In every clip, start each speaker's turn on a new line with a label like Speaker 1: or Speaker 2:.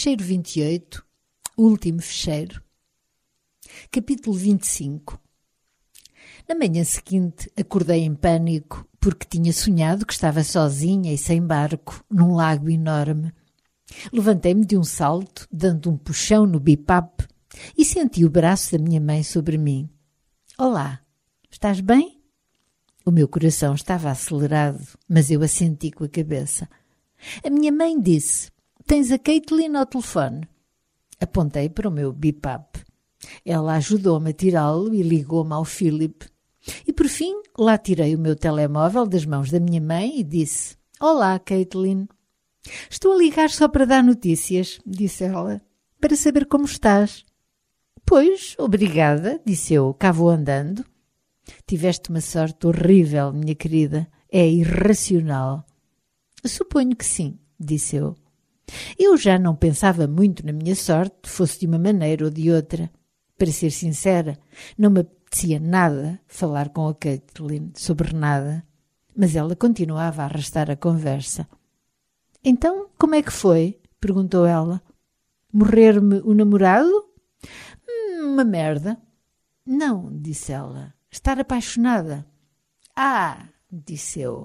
Speaker 1: Fecheiro 28, último fecheiro. Capítulo 25. Na manhã seguinte acordei em pânico porque tinha sonhado que estava sozinha e sem barco num lago enorme. Levantei-me de um salto, dando um puxão no bipap e senti o braço da minha mãe sobre mim. Olá, estás bem? O meu coração estava acelerado, mas eu assenti com a cabeça. A minha mãe disse: tens a Caitlin ao telefone? Apontei para o meu bipap. Ela ajudou-me a tirá-lo e ligou-me ao Philip. E por fim, lá tirei o meu telemóvel das mãos da minha mãe e disse: Olá, Caitlin. Estou a ligar só para dar notícias, disse ela, para saber como estás. Pois, obrigada, disse eu, cá vou andando. Tiveste uma sorte horrível, minha querida. É irracional. Suponho que sim, disse eu. Eu já não pensava muito na minha sorte, fosse de uma maneira ou de outra. Para ser sincera, não me apetecia nada falar com a Caitlin sobre nada, mas ela continuava a arrastar a conversa. Então, como é que foi? Perguntou ela. Morrer-me o namorado? Uma merda. Não, disse ela. Estar apaixonada. Ah, disse eu.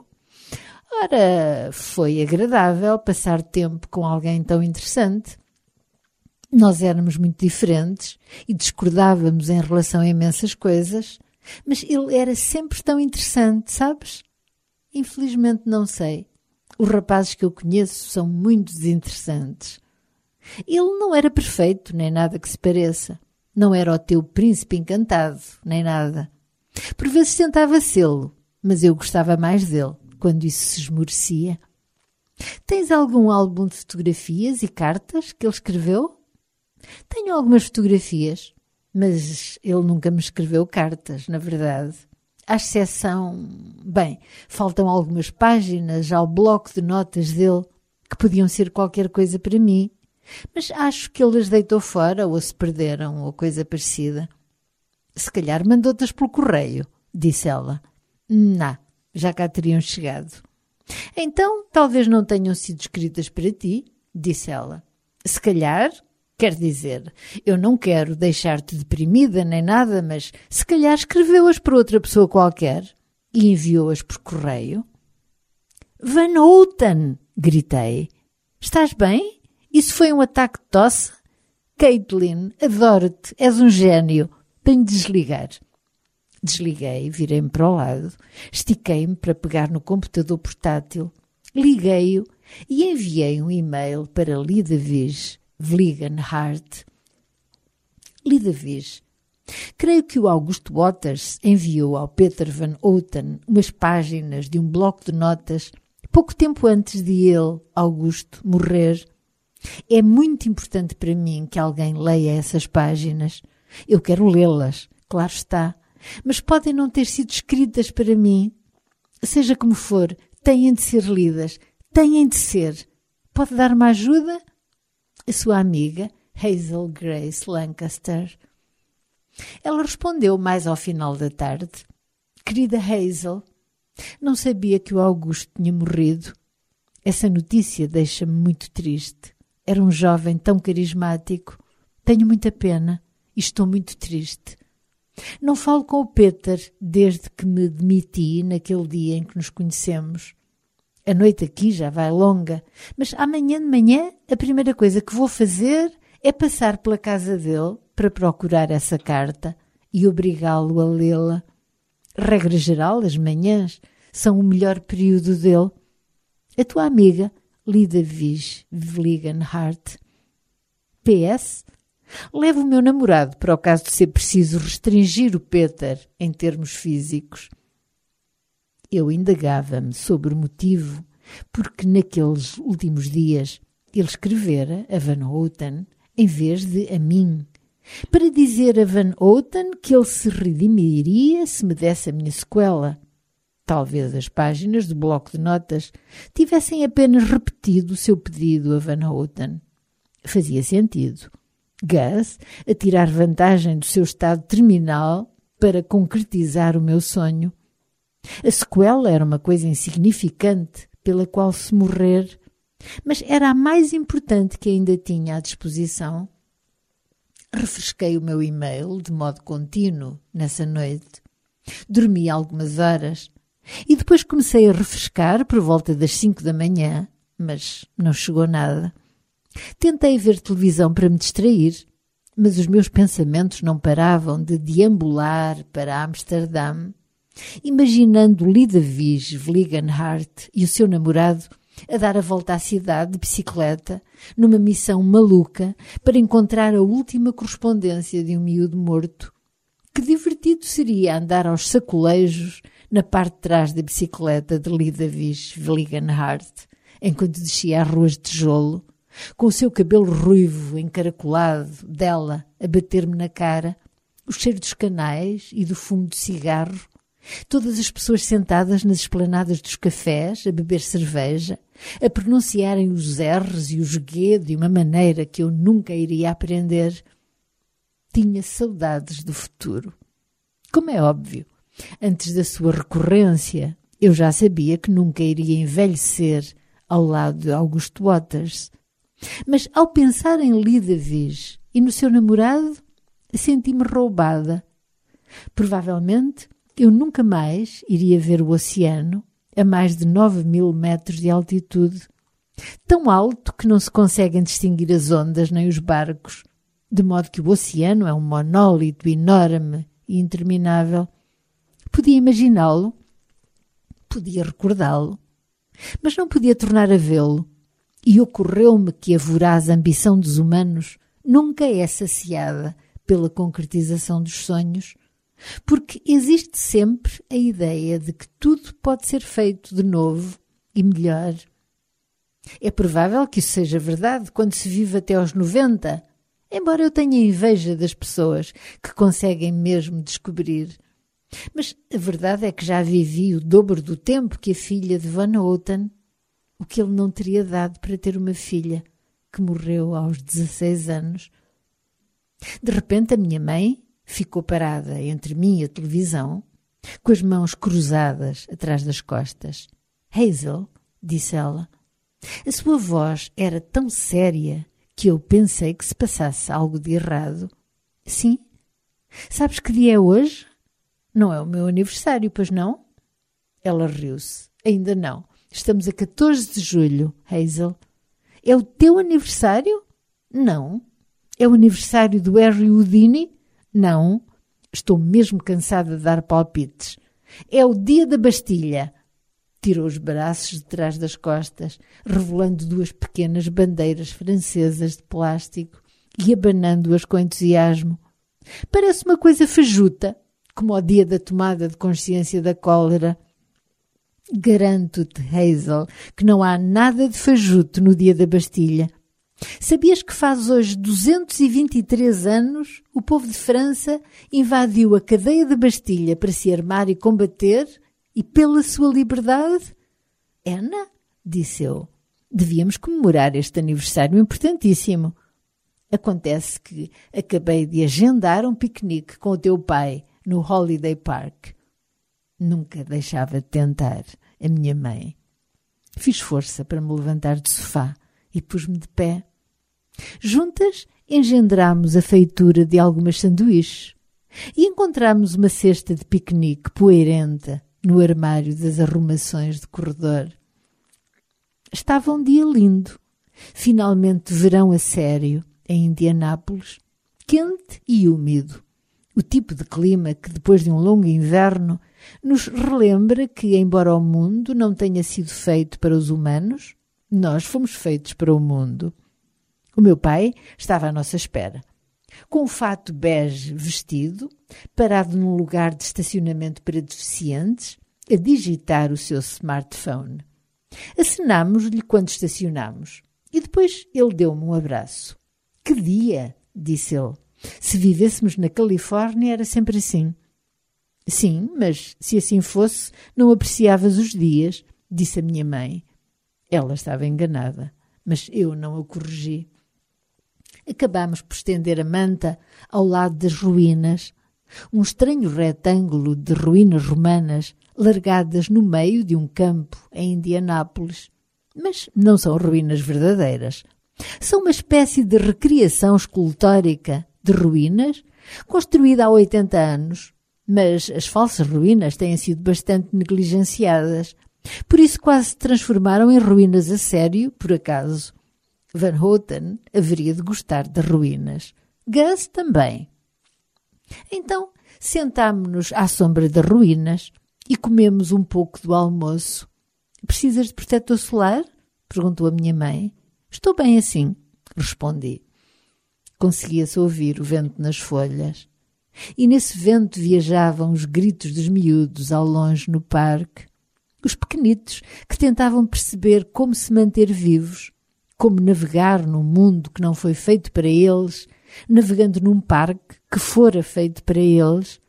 Speaker 1: Ora, foi agradável passar tempo com alguém tão interessante. Nós éramos muito diferentes e discordávamos em relação a imensas coisas, mas ele era sempre tão interessante, sabes? Infelizmente não sei. Os rapazes que eu conheço são muito desinteressantes. Ele não era perfeito, nem nada que se pareça. Não era o teu príncipe encantado, nem nada. Por vezes tentava sê-lo, mas eu gostava mais dele, quando isso se esmorecia. Tens algum álbum de fotografias e cartas que ele escreveu? Tenho algumas fotografias, mas ele nunca me escreveu cartas, na verdade. À exceção... Bem, faltam algumas páginas ao bloco de notas dele, que podiam ser qualquer coisa para mim, mas acho que ele as deitou fora ou se perderam ou coisa parecida. Se calhar mandou-tas pelo correio, disse ela. Não, já cá teriam chegado. Então, talvez não tenham sido escritas para ti, disse ela. Se calhar, quer dizer, eu não quero deixar-te deprimida nem nada, mas se calhar escreveu-as para outra pessoa qualquer e enviou-as por correio. Van Houten, gritei. Estás bem? Isso foi um ataque de tosse? Caitlin, adoro-te, és um gênio. Tenho de desligar. Desliguei, virei-me para o lado, estiquei-me para pegar no computador portátil, liguei-o e enviei um e-mail para Lidavis Vligenhart. Lidavis. Creio que o Augusto Waters enviou ao Peter Van Houten umas páginas de um bloco de notas pouco tempo antes de ele, Augusto, morrer. É muito importante para mim que alguém leia essas páginas. Eu quero lê-las, claro está, mas podem não ter sido escritas para mim. Seja como for, têm de ser lidas, têm de ser. Pode dar-me ajuda? A sua amiga, Hazel Grace Lancaster. Ela respondeu mais ao final da tarde. Querida Hazel, não sabia que o Augusto tinha morrido. Essa notícia deixa-me muito triste. Era um jovem tão carismático. Tenho muita pena e estou muito triste. Não falo com o Peter desde que me demiti naquele dia em que nos conhecemos. A noite aqui já vai longa, mas amanhã de manhã a primeira coisa que vou fazer é passar pela casa dele para procurar essa carta e obrigá-lo a lê-la. Regra geral, as manhãs são o melhor período dele. A tua amiga, Lidavis Vligenhart. PS. Levo o meu namorado para o caso de ser preciso restringir o Peter em termos físicos. Eu indagava-me sobre o motivo porque naqueles últimos dias ele escrevera a Van Houten em vez de a mim, para dizer a Van Houten que ele se redimiria se me desse a minha sequela. Talvez as páginas do bloco de notas tivessem apenas repetido o seu pedido a Van Houten. Fazia sentido. Gus a tirar vantagem do seu estado terminal para concretizar o meu sonho. A sequela era uma coisa insignificante pela qual se morrer Mas era a mais importante que ainda tinha à disposição. Refresquei o meu e-mail de modo contínuo nessa noite. Dormi algumas horas e depois comecei a refrescar por volta das 5 da manhã, mas não chegou nada. Tentei ver televisão para me distrair, mas os meus pensamentos não paravam de deambular para Amsterdã, imaginando Lida Vies Vliegengart e o seu namorado a dar a volta à cidade de bicicleta numa missão maluca para encontrar a última correspondência de um miúdo morto. Que divertido seria andar aos sacolejos na parte de trás da bicicleta de Lida Vies Vliegengart, enquanto descia as ruas de tijolo, com o seu cabelo ruivo encaracolado dela a bater-me na cara, o cheiro dos canais e do fumo de cigarro, todas as pessoas sentadas nas esplanadas dos cafés a beber cerveja, a pronunciarem os R's e os G de uma maneira que eu nunca iria aprender. Tinha saudades do futuro. Como é óbvio, antes da sua recorrência, eu já sabia que nunca iria envelhecer ao lado de August Waters. Mas ao pensar em Lida Vies e no seu namorado, senti-me roubada. Provavelmente eu nunca mais iria ver o oceano a mais de 9.000 metros de altitude, tão alto que não se conseguem distinguir as ondas nem os barcos, de modo que o oceano é um monólito enorme e interminável. Podia imaginá-lo, podia recordá-lo, mas não podia tornar a vê-lo, e ocorreu-me que a voraz ambição dos humanos nunca é saciada pela concretização dos sonhos, porque existe sempre a ideia de que tudo pode ser feito de novo e melhor. É provável que isso seja verdade quando se vive até aos 90, embora eu tenha inveja das pessoas que conseguem mesmo descobrir. Mas a verdade é que já vivi o dobro do tempo que a filha de Van Houten, o que ele não teria dado para ter uma filha que morreu aos 16 anos. De repente a minha mãe ficou parada entre mim e a televisão, com as mãos cruzadas atrás das costas. Hazel, disse ela. A sua voz era tão séria que eu pensei que se passasse algo de errado. Sim? Sabes que dia é hoje? Não é o meu aniversário, pois não? Ela riu-se. Ainda não. Estamos a 14 de julho, Hazel. É o teu aniversário? Não. É o aniversário do Harry Houdini? Não. Estou mesmo cansada de dar palpites. É o dia da Bastilha. Tirou os braços de trás das costas, revelando 2 pequenas bandeiras francesas de plástico e abanando-as com entusiasmo. Parece uma coisa fajuta, como ao dia da tomada de consciência da cólera. Garanto-te, Hazel, que não há nada de fajuto no dia da Bastilha. Sabias que faz hoje 223 anos o povo de França invadiu a cadeia da Bastilha para se armar e combater e pela sua liberdade? Ana, disse eu, devíamos comemorar este aniversário importantíssimo. Acontece que acabei de agendar um piquenique com o teu pai no Holiday Park. Nunca deixava de tentar, a minha mãe. Fiz força para me levantar do sofá e pus-me de pé. Juntas engendrámos a feitura de algumas sanduíches e encontramos uma cesta de piquenique poeirenta no armário das arrumações de corredor. Estava um dia lindo, finalmente verão a sério, em Indianápolis, quente e úmido. O tipo de clima que, depois de um longo inverno, nos relembra que, embora o mundo não tenha sido feito para os humanos, nós fomos feitos para o mundo. O meu pai estava à nossa espera, com um fato bege vestido, parado num lugar de estacionamento para deficientes, a digitar o seu smartphone. Acenámos-lhe quando estacionámos e depois ele deu-me um abraço. — Que dia! — disse ele. — Se vivêssemos na Califórnia era sempre assim. — Sim, mas se assim fosse, não apreciavas os dias — disse a minha mãe. Ela estava enganada, mas eu não a corrigi. Acabámos por estender a manta ao lado das ruínas, um estranho retângulo de ruínas romanas largadas no meio de um campo em Indianápolis, Mas não são ruínas verdadeiras. São uma espécie de recriação escultórica de ruínas construída há 80 anos, mas as falsas ruínas têm sido bastante negligenciadas. Por isso quase se transformaram em ruínas a sério, por acaso. Van Houten haveria de gostar de ruínas. Gus também. Então sentámo-nos à sombra das ruínas e comemos um pouco do almoço. Precisas de protetor solar? Perguntou a minha mãe. Estou bem assim, respondi. Conseguia-se ouvir o vento nas folhas. E nesse vento viajavam os gritos dos miúdos ao longe no parque. Os pequenitos que tentavam perceber como se manter vivos, como navegar num mundo que não foi feito para eles, navegando num parque que fora feito para eles.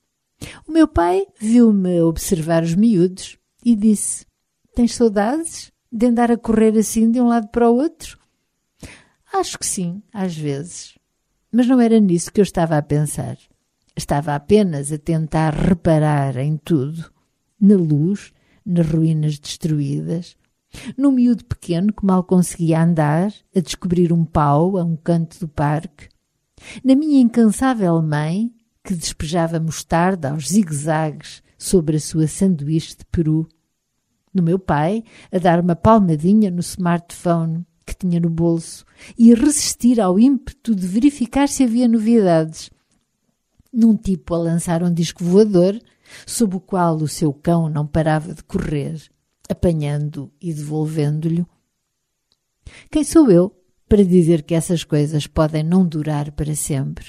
Speaker 1: O meu pai viu-me observar os miúdos e disse: Tens saudades de andar a correr assim de um lado para o outro? Acho que sim, às vezes. Mas não era nisso que eu estava a pensar. Estava apenas a tentar reparar em tudo. Na luz, nas ruínas destruídas, num miúdo pequeno que mal conseguia andar, a descobrir um pau a um canto do parque, na minha incansável mãe, que despejava mostarda aos zigue-zagues sobre a sua sanduíche de peru, no meu pai, a dar uma palmadinha no smartphone que tinha no bolso e a resistir ao ímpeto de verificar se havia novidades, num tipo a lançar um disco voador, sob o qual o seu cão não parava de correr, apanhando e devolvendo-lhe. Quem sou eu para dizer que essas coisas podem não durar para sempre?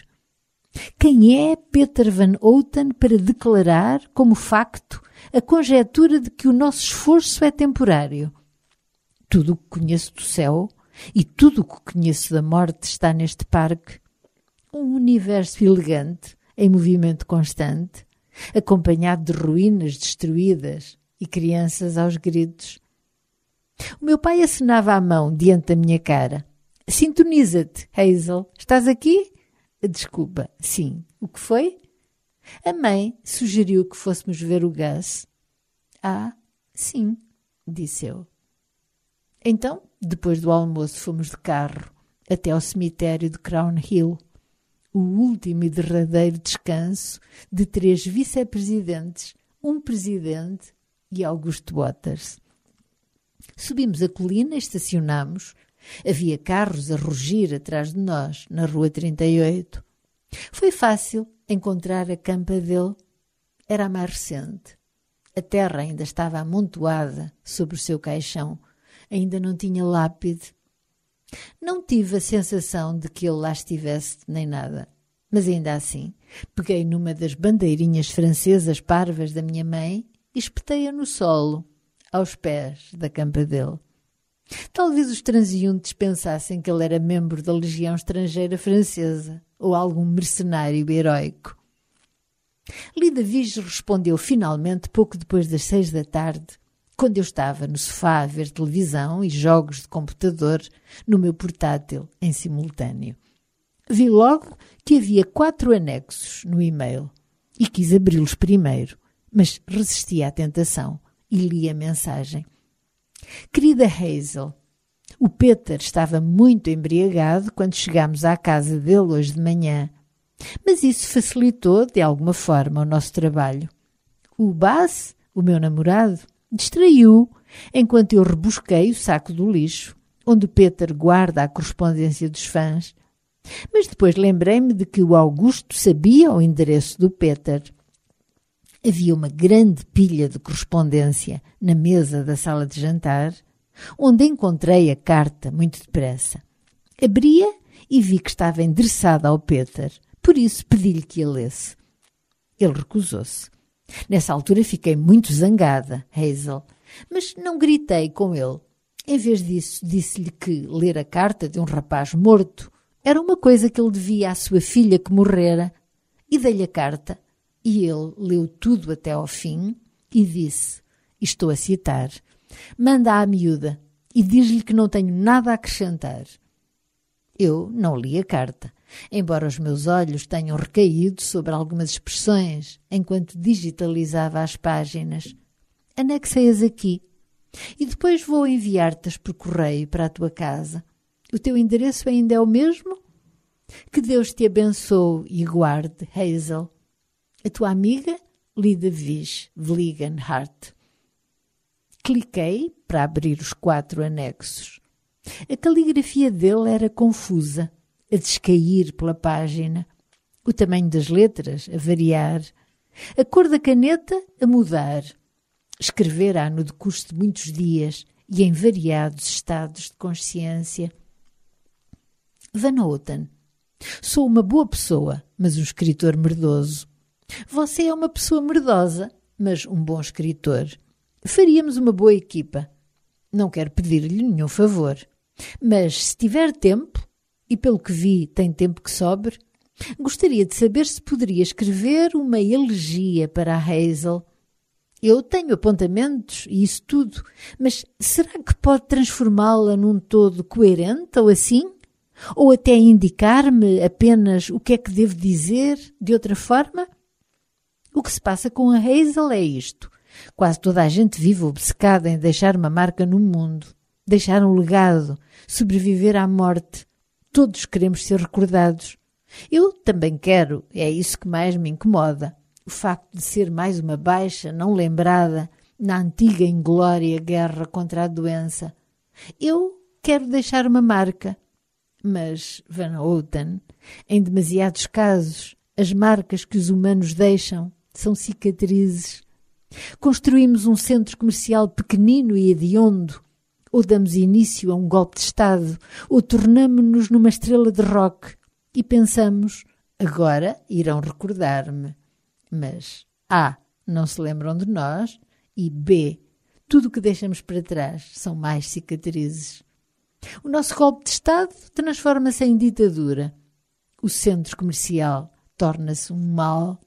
Speaker 1: Quem é Peter Van Houten para declarar como facto a conjetura de que o nosso esforço é temporário? Tudo o que conheço do céu e tudo o que conheço da morte está neste parque. Um universo elegante, em movimento constante, acompanhado de ruínas destruídas e crianças aos gritos. O meu pai acenava a mão diante da minha cara. Sintoniza-te, Hazel. Estás aqui? Desculpa, sim. O que foi? A mãe sugeriu que fôssemos ver o Gus. Ah, sim, disse eu. Então, depois do almoço, fomos de carro até ao cemitério de Crown Hill, o último e derradeiro descanso de 3 vice-presidentes, um presidente e Augusto Waters. Subimos a colina e estacionámos. Havia carros a rugir atrás de nós, na Rua 38. Foi fácil encontrar a campa dele. Era a mais recente. A terra ainda estava amontoada sobre o seu caixão. Ainda não tinha lápide. Não tive a sensação de que ele lá estivesse nem nada. Mas ainda assim, peguei numa das bandeirinhas francesas parvas da minha mãe e espetei-a no solo, aos pés da campa dele. Talvez os transeuntes pensassem que ele era membro da Legião Estrangeira Francesa ou algum mercenário heróico. Lida Vige respondeu finalmente pouco depois das 6 da tarde, quando eu estava no sofá a ver televisão e jogos de computador no meu portátil em simultâneo. Vi logo que havia 4 anexos no e-mail e quis abri-los primeiro, mas resisti à tentação e li a mensagem. Querida Hazel, o Peter estava muito embriagado quando chegámos à casa dele hoje de manhã, mas isso facilitou de alguma forma o nosso trabalho. O Bas, o meu namorado, distraiu-o enquanto eu rebusquei o saco do lixo, onde o Peter guarda a correspondência dos fãs. Mas depois lembrei-me de que o Augusto sabia o endereço do Peter. Havia uma grande pilha de correspondência na mesa da sala de jantar, onde encontrei a carta muito depressa. Abri-a e vi que estava endereçada ao Peter, por isso pedi-lhe que a lesse. Ele recusou-se. Nessa altura fiquei muito zangada, Hazel, mas não gritei com ele. Em vez disso, disse-lhe que ler a carta de um rapaz morto era uma coisa que ele devia à sua filha que morrera, e dei-lhe a carta. E ele leu tudo até ao fim e disse, e estou a citar, manda à miúda e diz-lhe que não tenho nada a acrescentar. Eu não li a carta, embora os meus olhos tenham recaído sobre algumas expressões enquanto digitalizava as páginas. Anexei-as aqui. E depois vou enviar-te-as por correio para a tua casa. O teu endereço ainda é o mesmo? Que Deus te abençoe e guarde, Hazel. A tua amiga, Lida Vish, Vligan Hart. Cliquei para abrir os 4 anexos. A caligrafia dele era confusa, a descair pela página, o tamanho das letras a variar, a cor da caneta a mudar. Escrever no decurso de muitos dias e em variados estados de consciência. Van Houten, sou uma boa pessoa, mas um escritor merdoso. Você é uma pessoa merdosa, mas um bom escritor. Faríamos uma boa equipa. Não quero pedir-lhe nenhum favor. Mas, se tiver tempo, e pelo que vi tem tempo que sobre, gostaria de saber se poderia escrever uma elegia para a Hazel. Eu tenho apontamentos e isso tudo, mas será que pode transformá-la num todo coerente ou assim? Ou até indicar-me apenas o que é que devo dizer de outra forma? O que se passa com a Hazel é isto. Quase toda a gente vive obcecada em deixar uma marca no mundo, deixar um legado, sobreviver à morte. Todos queremos ser recordados. Eu também quero, é isso que mais me incomoda. O facto de ser mais uma baixa não lembrada na antiga inglória guerra contra a doença. Eu quero deixar uma marca. Mas, Van Houten, em demasiados casos, as marcas que os humanos deixam são cicatrizes. Construímos um centro comercial pequenino e hediondo, ou damos início a um golpe de Estado, ou tornamo-nos numa estrela de rock e pensamos, agora irão recordar-me. Mas A, não se lembram de nós, e B, tudo o que deixamos para trás são mais cicatrizes. O nosso golpe de Estado transforma-se em ditadura. O centro comercial torna-se um mal.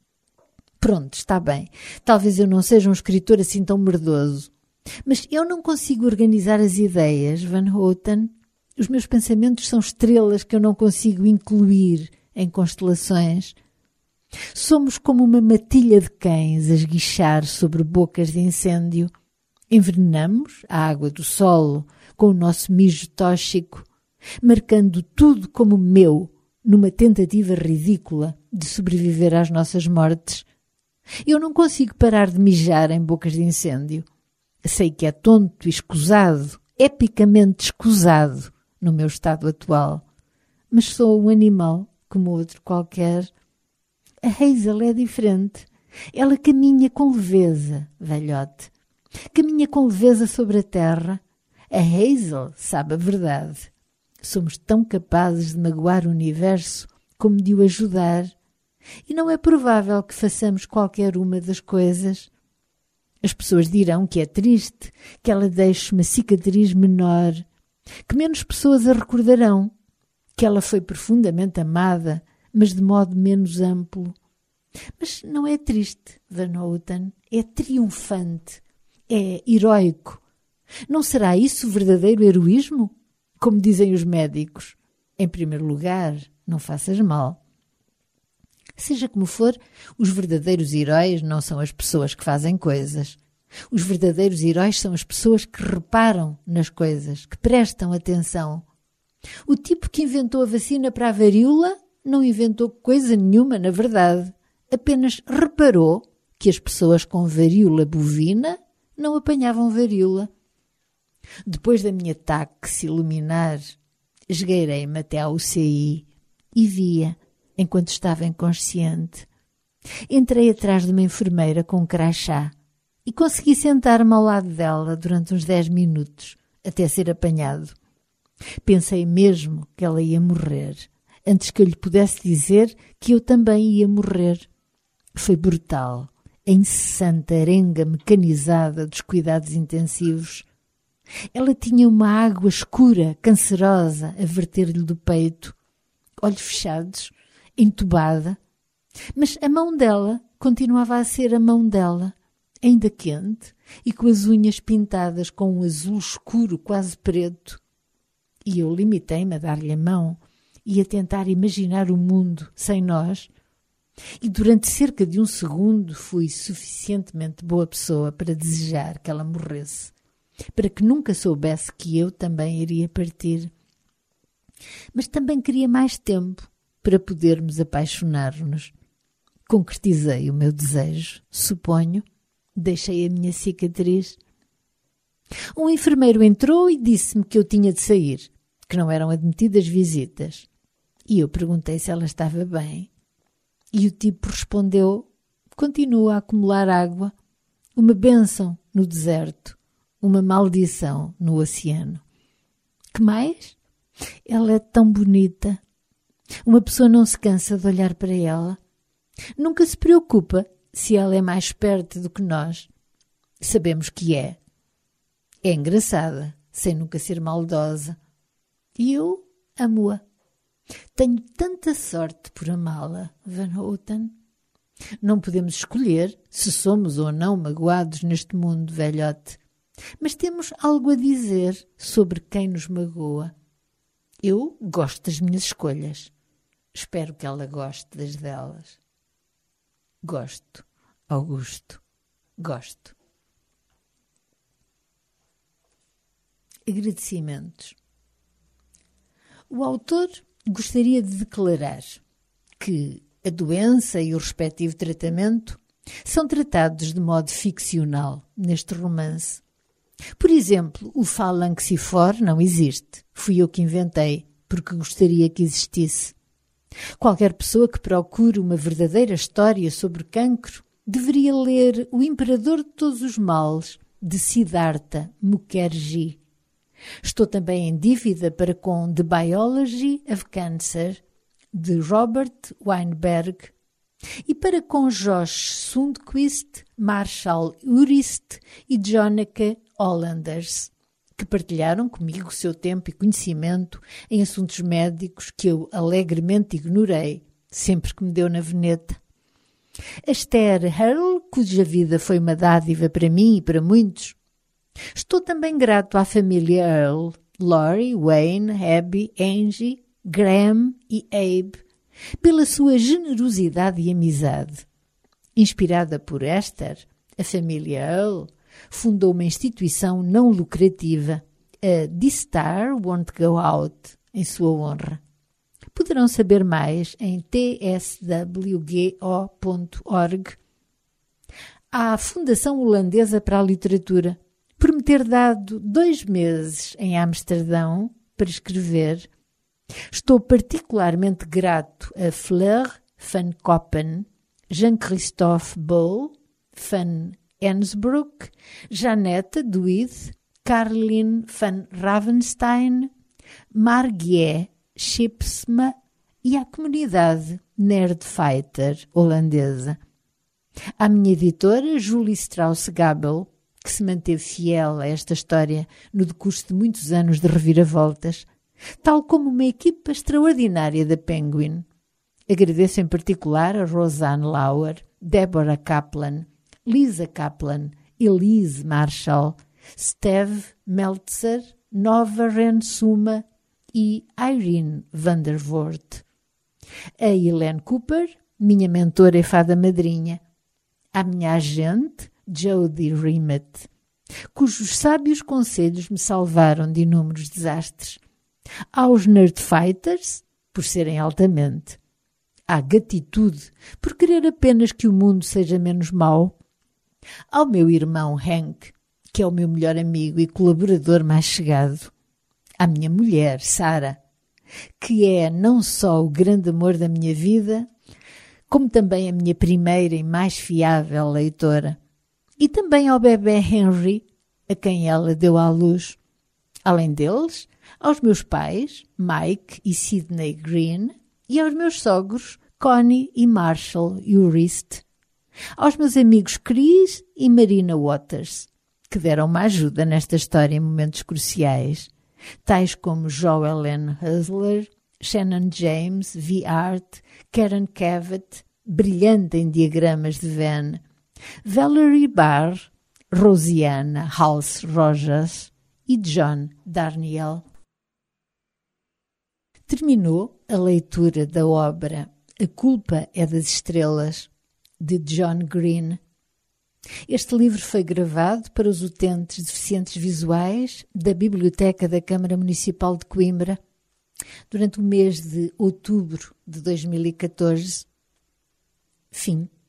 Speaker 1: Pronto, está bem. Talvez eu não seja um escritor assim tão merdoso. Mas eu não consigo organizar as ideias, Van Houten. Os meus pensamentos são estrelas que eu não consigo incluir em constelações. Somos como uma matilha de cães a esguichar sobre bocas de incêndio. Envenenamos a água do solo com o nosso mijo tóxico, marcando tudo como meu, numa tentativa ridícula de sobreviver às nossas mortes. Eu não consigo parar de mijar em bocas de incêndio. Sei que é tonto e escusado, epicamente escusado, no meu estado atual. Mas sou um animal, como outro qualquer. A Hazel é diferente. Ela caminha com leveza, velhote. Caminha com leveza sobre a terra. A Hazel sabe a verdade. Somos tão capazes de magoar o universo como de o ajudar. E não é provável que façamos qualquer uma das coisas. As pessoas dirão que é triste, que ela deixe uma cicatriz menor, que menos pessoas a recordarão, que ela foi profundamente amada, mas de modo menos amplo. Mas não é triste, Van Houten, é triunfante, é heroico. Não será isso o verdadeiro heroísmo? Como dizem os médicos, em primeiro lugar, não faças mal. Seja como for, os verdadeiros heróis não são as pessoas que fazem coisas. Os verdadeiros heróis são as pessoas que reparam nas coisas, que prestam atenção. O tipo que inventou a vacina para a varíola não inventou coisa nenhuma, na verdade. Apenas reparou que as pessoas com varíola bovina não apanhavam varíola. Depois da minha táxi iluminar, esgueirei-me até à UCI e via, enquanto estava inconsciente. Entrei atrás de uma enfermeira com um crachá e consegui sentar-me ao lado dela durante uns 10 minutos, até ser apanhado. Pensei mesmo que ela ia morrer, antes que eu lhe pudesse dizer que eu também ia morrer. Foi brutal, a incessante arenga mecanizada dos cuidados intensivos. Ela tinha uma água escura, cancerosa, a verter-lhe do peito, olhos fechados, entubada, mas a mão dela continuava a ser a mão dela, ainda quente e com as unhas pintadas com um azul escuro quase preto. E eu limitei-me a dar-lhe a mão e a tentar imaginar o mundo sem nós. E durante cerca de um segundo fui suficientemente boa pessoa para desejar que ela morresse. para que nunca soubesse que eu também iria partir. Mas também queria mais tempo para podermos apaixonar-nos. Concretizei o meu desejo, suponho. Deixei a minha cicatriz. Um enfermeiro entrou e disse-me que eu tinha de sair, que não eram admitidas visitas. E eu perguntei se ela estava bem. E o tipo respondeu: continua a acumular água, uma bênção no deserto, uma maldição no oceano. Que mais? Ela é tão bonita. Uma pessoa não se cansa de olhar para ela. Nunca se preocupa se ela é mais esperta do que nós. Sabemos que é. É engraçada, sem nunca ser maldosa. E eu amo-a. Tenho tanta sorte por amá-la, Van Houten. Não podemos escolher se somos ou não magoados neste mundo, velhote. Mas temos algo a dizer sobre quem nos magoa. Eu gosto das minhas escolhas. Espero que ela goste das delas. Gosto, Augusto, gosto. Agradecimentos. O autor gostaria de declarar que a doença e o respectivo tratamento são tratados de modo ficcional neste romance. Por exemplo, o Phalanxifor não existe. Fui eu que inventei, porque gostaria que existisse. Qualquer pessoa que procure uma verdadeira história sobre cancro deveria ler O Imperador de Todos os Males, de Siddhartha Mukherjee. Estou também em dívida para com The Biology of Cancer, de Robert Weinberg, e para com Josh Sundquist, Marshall Urist e Jonneke Hollanders, que partilharam comigo o seu tempo e conhecimento em assuntos médicos que eu alegremente ignorei, sempre que me deu na veneta. A Esther Hurl, cuja vida foi uma dádiva para mim e para muitos. Estou também grato à família Earl, Laurie, Wayne, Abby, Angie, Graham e Abe, pela sua generosidade e amizade. Inspirada por Esther, a família Earl fundou uma instituição não lucrativa, a This Star Won't Go Out, em sua honra. Poderão saber mais em tswgo.org. À Fundação Holandesa para a Literatura, por me ter dado 2 meses em Amsterdão para escrever. Estou particularmente grato a Fleur van Koppen, Jean-Christophe Boll, van Ensbroek, Janette Duid, Caroline van Ravenstein, Margie Schipsma e à comunidade Nerdfighter holandesa. À minha editora, Julie Strauss-Gabel, que se manteve fiel a esta história no decurso de muitos anos de reviravoltas, tal como uma equipa extraordinária da Penguin. Agradeço em particular a Roseanne Lauer, Deborah Kaplan, Lisa Kaplan, Elise Marshall, Steve Meltzer, Nova Rensuma e Irene van der Voort. A Helene Cooper, minha mentora e fada madrinha. A minha agente, Jodie Rimet, cujos sábios conselhos me salvaram de inúmeros desastres. Aos Nerdfighters, por serem altamente. À Gatitude, por querer apenas que o mundo seja menos mau. Ao meu irmão Hank, que é o meu melhor amigo e colaborador mais chegado. À minha mulher, Sarah, que é não só o grande amor da minha vida, como também a minha primeira e mais fiável leitora. E também ao bebê Henry, a quem ela deu à luz. Além deles, aos meus pais, Mike e Sidney Green, e aos meus sogros, Connie e Marshall Urist. Aos meus amigos Chris e Marina Waters, que deram uma ajuda nesta história em momentos cruciais, tais como Joel N. Husler, Shannon James, V. Art, Karen Cavett, brilhante em diagramas de Venn, Valerie Barr, Rosiana Hals Rogers e John Darnielle. Terminou a leitura da obra A Culpa é das Estrelas, de John Green. Este livro foi gravado para os utentes deficientes visuais da Biblioteca da Câmara Municipal de Coimbra durante o mês de outubro de 2014. Fim.